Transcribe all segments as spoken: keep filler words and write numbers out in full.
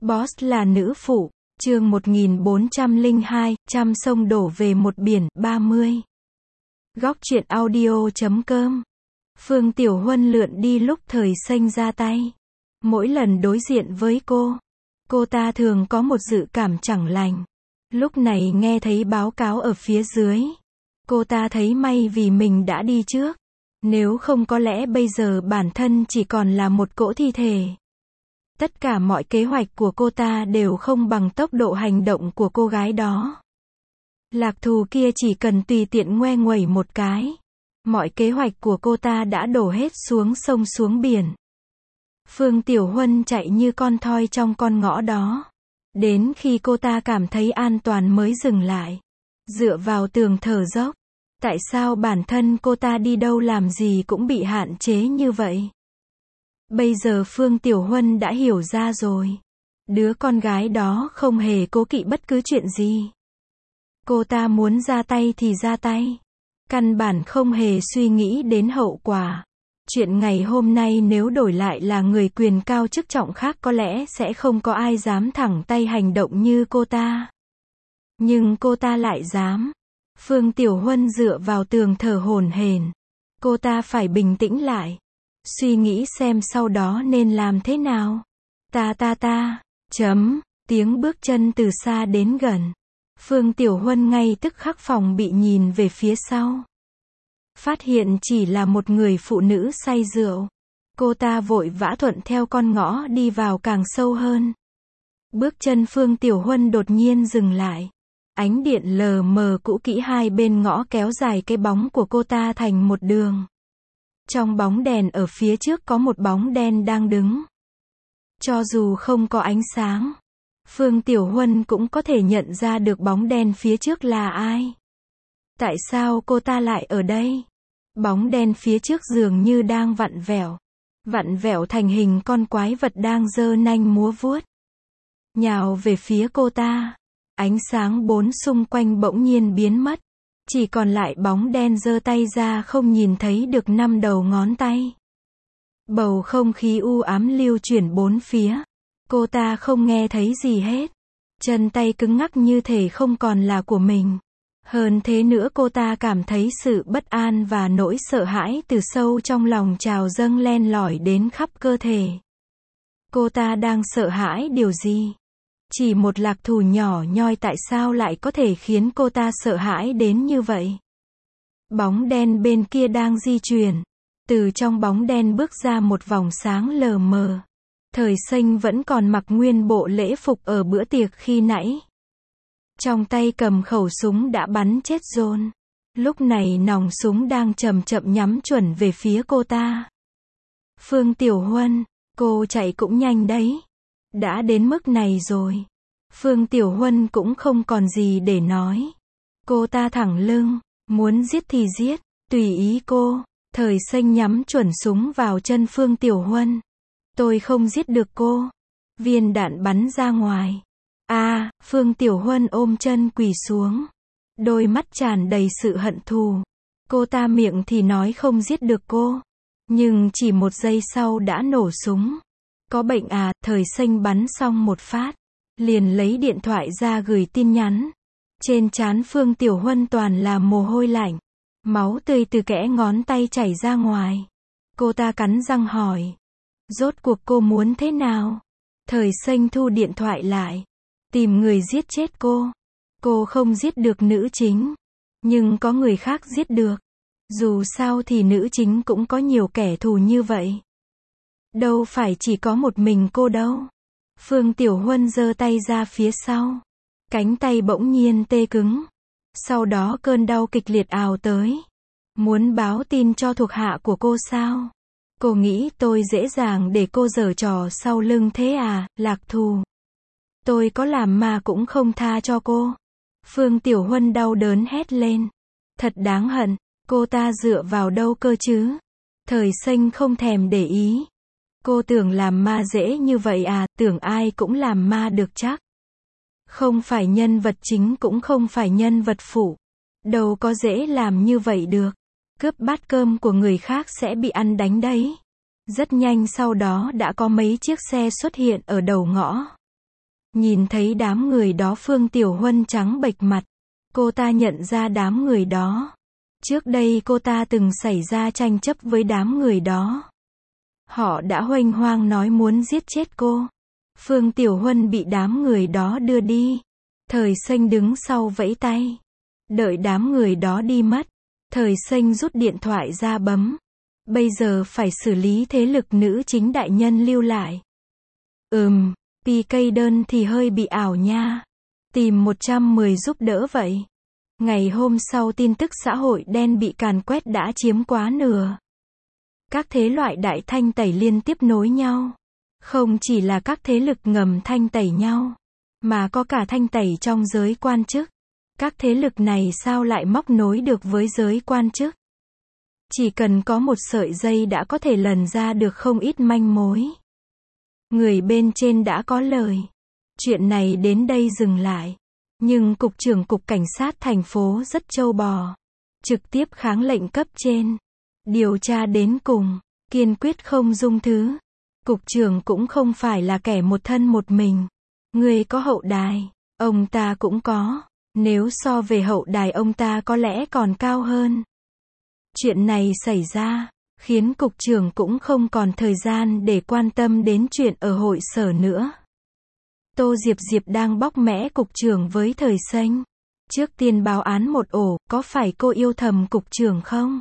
Boss là nữ phụ, chương một nghìn bốn trăm lẻ hai, trăm sông đổ về một biển, ba mươi. Góc truyện audio chấm com. Phương Tiểu Huân lượn đi lúc Thời Xanh ra tay. Mỗi lần đối diện với cô, cô ta thường có một dự cảm chẳng lành. Lúc này nghe thấy báo cáo ở phía dưới, cô ta thấy may vì mình đã đi trước. Nếu không có lẽ bây giờ bản thân chỉ còn là một cỗ thi thể. Tất cả mọi kế hoạch của cô ta đều không bằng tốc độ hành động của cô gái đó. Lạc thù kia chỉ cần tùy tiện ngoe nguẩy một cái, mọi kế hoạch của cô ta đã đổ hết xuống sông xuống biển. Phương Tiểu Huân chạy như con thoi trong con ngõ đó. Đến khi cô ta cảm thấy an toàn mới dừng lại. Dựa vào tường thở dốc. Tại sao bản thân cô ta đi đâu làm gì cũng bị hạn chế như vậy? Bây giờ Phương Tiểu Huân đã hiểu ra rồi. Đứa con gái đó không hề cố kỵ bất cứ chuyện gì. Cô ta muốn ra tay thì ra tay. Căn bản không hề suy nghĩ đến hậu quả. Chuyện ngày hôm nay nếu đổi lại là người quyền cao chức trọng khác có lẽ sẽ không có ai dám thẳng tay hành động như cô ta. Nhưng cô ta lại dám. Phương Tiểu Huân dựa vào tường thở hổn hển. Cô ta phải bình tĩnh lại. Suy nghĩ xem sau đó nên làm thế nào. Ta ta ta, chấm, tiếng bước chân từ xa đến gần. Phương Tiểu Huân ngay tức khắc phòng bị nhìn về phía sau. Phát hiện chỉ là một người phụ nữ say rượu. Cô ta vội vã thuận theo con ngõ đi vào càng sâu hơn. Bước chân Phương Tiểu Huân đột nhiên dừng lại. Ánh điện lờ mờ cũ kỹ hai bên ngõ kéo dài cái bóng của cô ta thành một đường. Trong bóng đèn ở phía trước có một bóng đen đang đứng. Cho dù không có ánh sáng, Phương Tiểu Huân cũng có thể nhận ra được bóng đen phía trước là ai. Tại sao cô ta lại ở đây? Bóng đen phía trước dường như đang vặn vẹo. Vặn vẹo thành hình con quái vật đang giơ nanh múa vuốt. Nhào về phía cô ta. Ánh sáng bốn xung quanh bỗng nhiên biến mất. Chỉ còn lại bóng đen giơ tay ra không nhìn thấy được năm đầu ngón tay. Bầu không khí u ám lưu chuyển bốn phía. Cô ta không nghe thấy gì hết. Chân tay cứng ngắc như thể không còn là của mình. Hơn thế nữa cô ta cảm thấy sự bất an và nỗi sợ hãi từ sâu trong lòng trào dâng len lỏi đến khắp cơ thể. Cô ta đang sợ hãi điều gì? Chỉ một lạc thù nhỏ nhoi tại sao lại có thể khiến cô ta sợ hãi đến như vậy? Bóng đen bên kia đang di chuyển. Từ trong bóng đen bước ra một vòng sáng lờ mờ. Thời Xanh vẫn còn mặc nguyên bộ lễ phục ở bữa tiệc khi nãy. Trong tay cầm khẩu súng đã bắn chết John. Lúc này nòng súng đang chậm chậm nhắm chuẩn về phía cô ta. Phương Tiểu Huân, cô chạy cũng nhanh đấy. Đã đến mức này rồi. Phương Tiểu Huân cũng không còn gì để nói. Cô ta thẳng lưng, muốn giết thì giết, tùy ý cô. Thời Xanh nhắm chuẩn súng vào chân Phương Tiểu Huân. Tôi không giết được cô. Viên đạn bắn ra ngoài. À, Phương Tiểu Huân ôm chân quỳ xuống. Đôi mắt tràn đầy sự hận thù. Cô ta miệng thì nói không giết được cô. Nhưng chỉ một giây sau đã nổ súng. Có bệnh à? Thời Xanh bắn xong một phát. Liền lấy điện thoại ra gửi tin nhắn. Trên trán Phương Tiểu Huân toàn là mồ hôi lạnh. Máu tươi từ kẽ ngón tay chảy ra ngoài. Cô ta cắn răng hỏi. Rốt cuộc cô muốn thế nào? Thời Xanh thu điện thoại lại. Tìm người giết chết cô. Cô không giết được nữ chính. Nhưng có người khác giết được. Dù sao thì nữ chính cũng có nhiều kẻ thù như vậy. Đâu phải chỉ có một mình cô đâu. Phương Tiểu Huân giơ tay ra phía sau. Cánh tay bỗng nhiên tê cứng. Sau đó cơn đau kịch liệt ào tới. Muốn báo tin cho thuộc hạ của cô sao? Cô nghĩ tôi dễ dàng để cô giở trò sau lưng thế à, lạc thù? Tôi có làm mà cũng không tha cho cô. Phương Tiểu Huân đau đớn hét lên. Thật đáng hận, cô ta dựa vào đâu cơ chứ? Thời Xanh không thèm để ý. Cô tưởng làm ma dễ như vậy à, tưởng ai cũng làm ma được chắc. Không phải nhân vật chính cũng không phải nhân vật phụ. Đâu có dễ làm như vậy được. Cướp bát cơm của người khác sẽ bị ăn đánh đấy. Rất nhanh sau đó đã có mấy chiếc xe xuất hiện ở đầu ngõ. Nhìn thấy đám người đó Phương Tiểu Huân trắng bệch mặt. Cô ta nhận ra đám người đó. Trước đây cô ta từng xảy ra tranh chấp với đám người đó. Họ đã huênh hoang nói muốn giết chết cô. Phương Tiểu Huân bị đám người đó đưa đi. Thời Xanh đứng sau vẫy tay. Đợi đám người đó đi mất. Thời Xanh rút điện thoại ra bấm. Bây giờ phải xử lý thế lực nữ chính đại nhân lưu lại. Ừm, pê ca đơn thì hơi bị ảo nha. Tìm một trăm mười giúp đỡ vậy. Ngày hôm sau tin tức xã hội đen bị càn quét đã chiếm quá nửa. Các thế loại đại thanh tẩy liên tiếp nối nhau. Không chỉ là các thế lực ngầm thanh tẩy nhau, mà có cả thanh tẩy trong giới quan chức. Các thế lực này sao lại móc nối được với giới quan chức? Chỉ cần có một sợi dây đã có thể lần ra được không ít manh mối. Người bên trên đã có lời. Chuyện này đến đây dừng lại. Nhưng Cục trưởng Cục Cảnh sát thành phố rất trâu bò. Trực tiếp kháng lệnh cấp trên. Điều tra đến cùng. Kiên quyết không dung thứ. Cục trưởng cũng không phải là kẻ một thân một mình. Người có hậu đài. Ông ta cũng có. Nếu so về hậu đài ông ta có lẽ còn cao hơn. Chuyện này xảy ra, khiến cục trưởng cũng không còn thời gian để quan tâm đến chuyện ở hội sở nữa. Tô Diệp Diệp đang bóc mẽ cục trưởng với Thời Xanh. Trước tiên báo án một ổ, có phải cô yêu thầm cục trưởng không?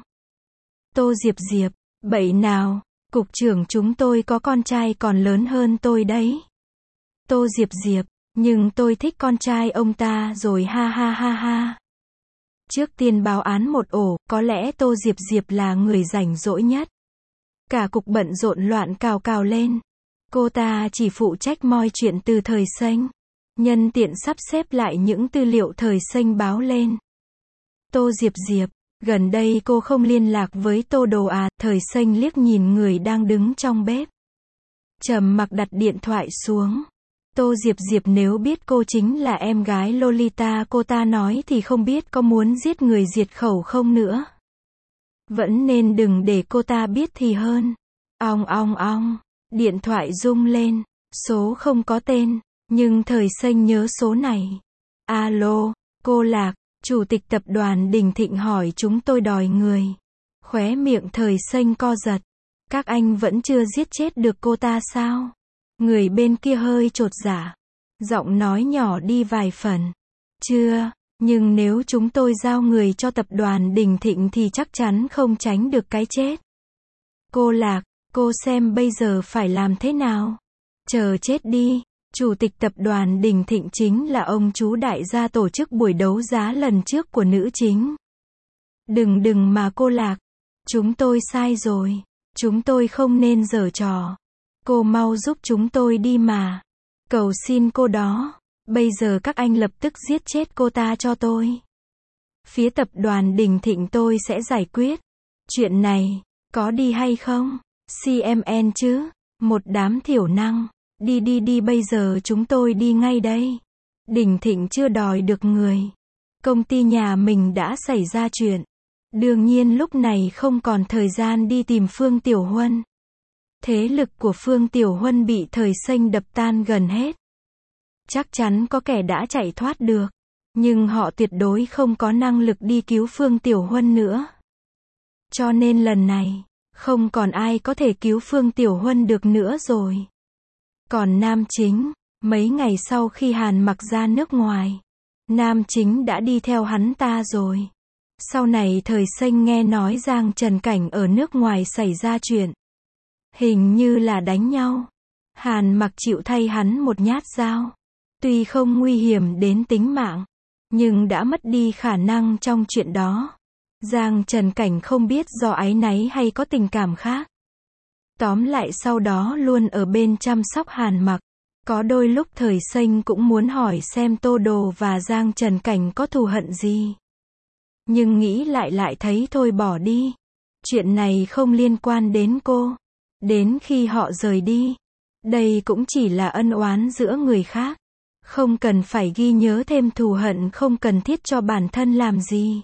Tô Diệp Diệp, bậy nào, cục trưởng chúng tôi có con trai còn lớn hơn tôi đấy. Tô Diệp Diệp, nhưng tôi thích con trai ông ta rồi ha ha ha ha. Trước tiên báo án một ổ, có lẽ Tô Diệp Diệp là người rảnh rỗi nhất. Cả cục bận rộn loạn cào cào lên. Cô ta chỉ phụ trách moi chuyện từ Thời Xanh. Nhân tiện sắp xếp lại những tư liệu Thời Xanh báo lên. Tô Diệp Diệp, gần đây cô không liên lạc với Tô Đồ à? Thời Xanh liếc nhìn người đang đứng trong bếp. Trầm mặc đặt điện thoại xuống. Tô Diệp Diệp nếu biết cô chính là em gái Lolita cô ta nói thì không biết có muốn giết người diệt khẩu không nữa. Vẫn nên đừng để cô ta biết thì hơn. Ong ong ong, điện thoại rung lên, số không có tên, nhưng Thời Xanh nhớ số này. Alo, cô Lạc, Chủ tịch tập đoàn Đình Thịnh hỏi chúng tôi đòi người. Khóe miệng Thời Xanh co giật. Các anh vẫn chưa giết chết được cô ta sao? Người bên kia hơi chột dạ. Giọng nói nhỏ đi vài phần. Chưa, nhưng nếu chúng tôi giao người cho tập đoàn Đình Thịnh thì chắc chắn không tránh được cái chết. Cô Lạc, cô xem bây giờ phải làm thế nào? Chờ chết đi. Chủ tịch tập đoàn Đình Thịnh chính là ông chú đại gia tổ chức buổi đấu giá lần trước của nữ chính. Đừng đừng mà cô Lạc. Chúng tôi sai rồi. Chúng tôi không nên giở trò. Cô mau giúp chúng tôi đi mà. Cầu xin cô đó. Bây giờ các anh lập tức giết chết cô ta cho tôi. Phía tập đoàn Đình Thịnh tôi sẽ giải quyết. Chuyện này, có đi hay không? xê em en chứ? Một đám thiểu năng. Đi đi đi bây giờ chúng tôi đi ngay đây. Đình Thịnh chưa đòi được người. Công ty nhà mình đã xảy ra chuyện. Đương nhiên lúc này không còn thời gian đi tìm Phương Tiểu Huân. Thế lực của Phương Tiểu Huân bị Thời Xanh đập tan gần hết. Chắc chắn có kẻ đã chạy thoát được. Nhưng họ tuyệt đối không có năng lực đi cứu Phương Tiểu Huân nữa. Cho nên lần này, không còn ai có thể cứu Phương Tiểu Huân được nữa rồi. Còn Nam Chính, mấy ngày sau khi Hàn Mặc ra nước ngoài, Nam Chính đã đi theo hắn ta rồi. Sau này Thời Xanh nghe nói Giang Trần Cảnh ở nước ngoài xảy ra chuyện. Hình như là đánh nhau. Hàn Mặc chịu thay hắn một nhát dao. Tuy không nguy hiểm đến tính mạng, nhưng đã mất đi khả năng trong chuyện đó. Giang Trần Cảnh không biết do áy náy hay có tình cảm khác. Tóm lại sau đó luôn ở bên chăm sóc Hàn Mặc. Có đôi lúc Thời Xanh cũng muốn hỏi xem Tô Đồ và Giang Trần Cảnh có thù hận gì. Nhưng nghĩ lại lại thấy thôi bỏ đi. Chuyện này không liên quan đến cô. Đến khi họ rời đi, đây cũng chỉ là ân oán giữa người khác. Không cần phải ghi nhớ thêm thù hận không cần thiết cho bản thân làm gì.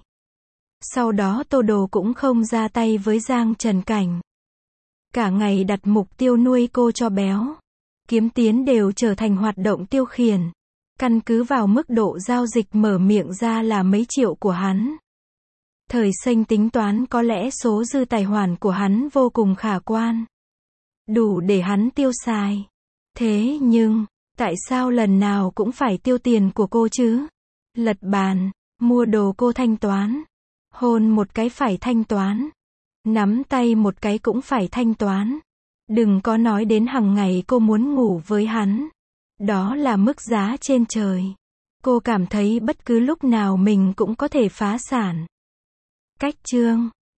Sau đó Tô Đồ cũng không ra tay với Giang Trần Cảnh. Cả ngày đặt mục tiêu nuôi cô cho béo. kiếm tiền đều trở thành hoạt động tiêu khiển. Căn cứ vào mức độ giao dịch mở miệng ra là mấy triệu của hắn. Thời Xanh tính toán có lẽ số dư tài khoản của hắn vô cùng khả quan. Đủ để hắn tiêu xài. Thế nhưng, tại sao lần nào cũng phải tiêu tiền của cô chứ? Lật bàn, mua đồ cô thanh toán. Hôn một cái phải thanh toán. Nắm tay một cái cũng phải thanh toán. Đừng có nói đến hàng ngày cô muốn ngủ với hắn. Đó là mức giá trên trời. Cô cảm thấy bất cứ lúc nào mình cũng có thể phá sản. Cách chương